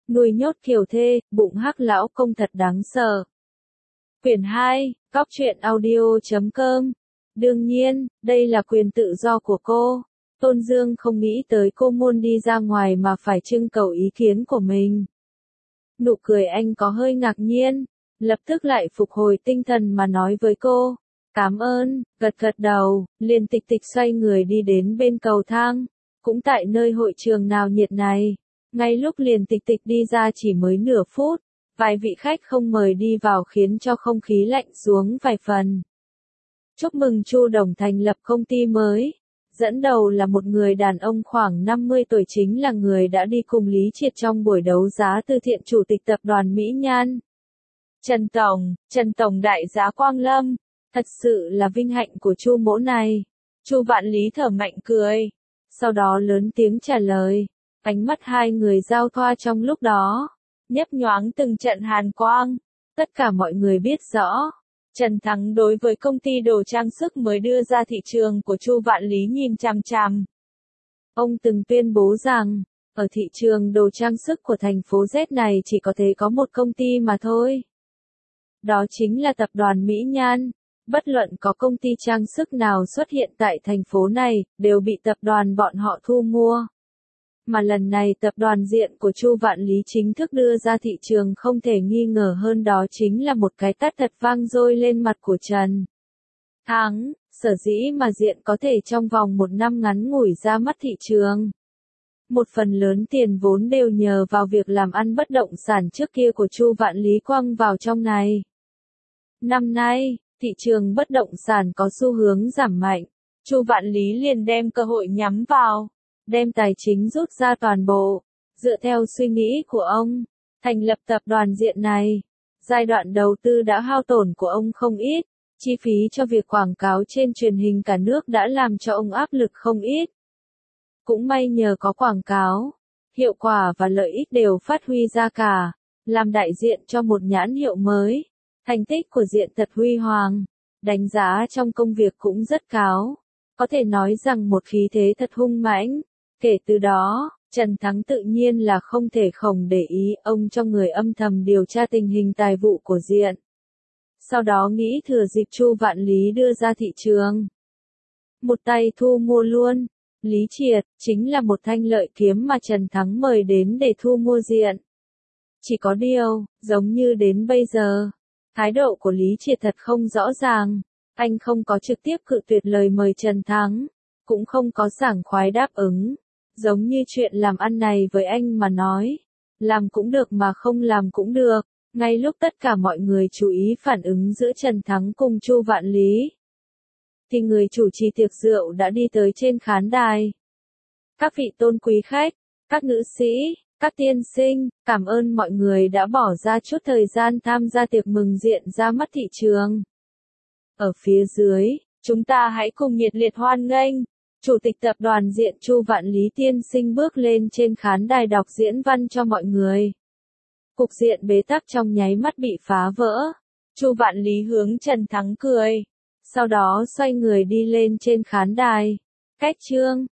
Nuôi nhốt kiều thê, bụng hắc lão công thật đáng sợ. Quyển 2, Cóc truyện audio.com. Đương nhiên, đây là quyền tự do của cô. Tôn Dương không nghĩ tới cô muốn đi ra ngoài mà phải trưng cầu ý kiến của mình. Nụ cười anh có hơi ngạc nhiên, lập tức lại phục hồi tinh thần mà nói với cô. Cảm ơn, gật gật đầu, liền tịch tịch xoay người đi đến bên cầu thang. Cũng tại nơi hội trường nào nhiệt này. Ngay lúc liền tịch tịch đi ra chỉ mới nửa phút, vài vị khách không mời đi vào khiến cho không khí lạnh xuống vài phần. Chúc mừng Chu Đồng thành lập công ty mới. Dẫn đầu là một người đàn ông khoảng 50 tuổi, chính là người đã đi cùng Lý Triệt trong buổi đấu giá từ thiện chủ tịch tập đoàn Mỹ Nhan. Trần Tổng đại giá Quang Lâm, thật sự là vinh hạnh của Chu mỗ này. Chu Vạn Lý thở mạnh cười, sau đó lớn tiếng trả lời. Ánh mắt hai người giao thoa trong lúc đó, nhấp nhoáng từng trận hàn quang. Tất cả mọi người biết rõ, Trần Thắng đối với công ty đồ trang sức mới đưa ra thị trường của Chu Vạn Lý nhìn chằm chằm. Ông từng tuyên bố rằng, ở thị trường đồ trang sức của thành phố Z này chỉ có thể có một công ty mà thôi. Đó chính là tập đoàn Mỹ Nhan. Bất luận có công ty trang sức nào xuất hiện tại thành phố này, đều bị tập đoàn bọn họ thu mua. Mà lần này tập đoàn diện của Chu Vạn Lý chính thức đưa ra thị trường, không thể nghi ngờ hơn đó chính là một cái tát thật vang dội lên mặt của Trần Thắng. Sở dĩ mà diện có thể trong vòng một năm ngắn ngủi ra mắt thị trường. Một phần lớn tiền vốn đều nhờ vào việc làm ăn bất động sản trước kia của Chu Vạn Lý quăng vào trong này. Năm nay, thị trường bất động sản có xu hướng giảm mạnh. Chu Vạn Lý liền đem cơ hội nhắm vào, đem tài chính rút ra toàn bộ. Dựa theo suy nghĩ của ông, thành lập tập đoàn diện này, giai đoạn đầu tư đã hao tổn của ông không ít, chi phí cho việc quảng cáo trên truyền hình cả nước đã làm cho ông áp lực không ít. Cũng may nhờ có quảng cáo, hiệu quả và lợi ích đều phát huy ra cả, làm đại diện cho một nhãn hiệu mới. Thành tích của diện thật huy hoàng, đánh giá trong công việc cũng rất cao, có thể nói rằng một khí thế thật hung mãnh. Kể từ đó, Trần Thắng tự nhiên là không thể không để ý ông cho người âm thầm điều tra tình hình tài vụ của diện. Sau đó nghĩ thừa dịp Chu Vạn Lý đưa ra thị trường, một tay thu mua luôn. Lý Triệt chính là một thanh lợi kiếm mà Trần Thắng mời đến để thu mua diện. Chỉ có điều, giống như đến bây giờ, thái độ của Lý Triệt thật không rõ ràng. Anh không có trực tiếp cự tuyệt lời mời Trần Thắng, cũng không có sảng khoái đáp ứng. Giống như chuyện làm ăn này với anh mà nói, làm cũng được mà không làm cũng được. Ngay lúc tất cả mọi người chú ý phản ứng giữa Trần Thắng cùng Chu Vạn Lý, thì người chủ trì tiệc rượu đã đi tới trên khán đài. Các vị tôn quý khách, các nữ sĩ, các tiên sinh, cảm ơn mọi người đã bỏ ra chút thời gian tham gia tiệc mừng diện ra mắt thị trường. Ở phía dưới, chúng ta hãy cùng nhiệt liệt hoan nghênh Chủ tịch tập đoàn diện Chu Vạn Lý tiên sinh bước lên trên khán đài đọc diễn văn cho mọi người. Cục diện bế tắc trong nháy mắt bị phá vỡ. Chu Vạn Lý hướng Trần Thắng cười, sau đó xoay người đi lên trên khán đài. Cách chương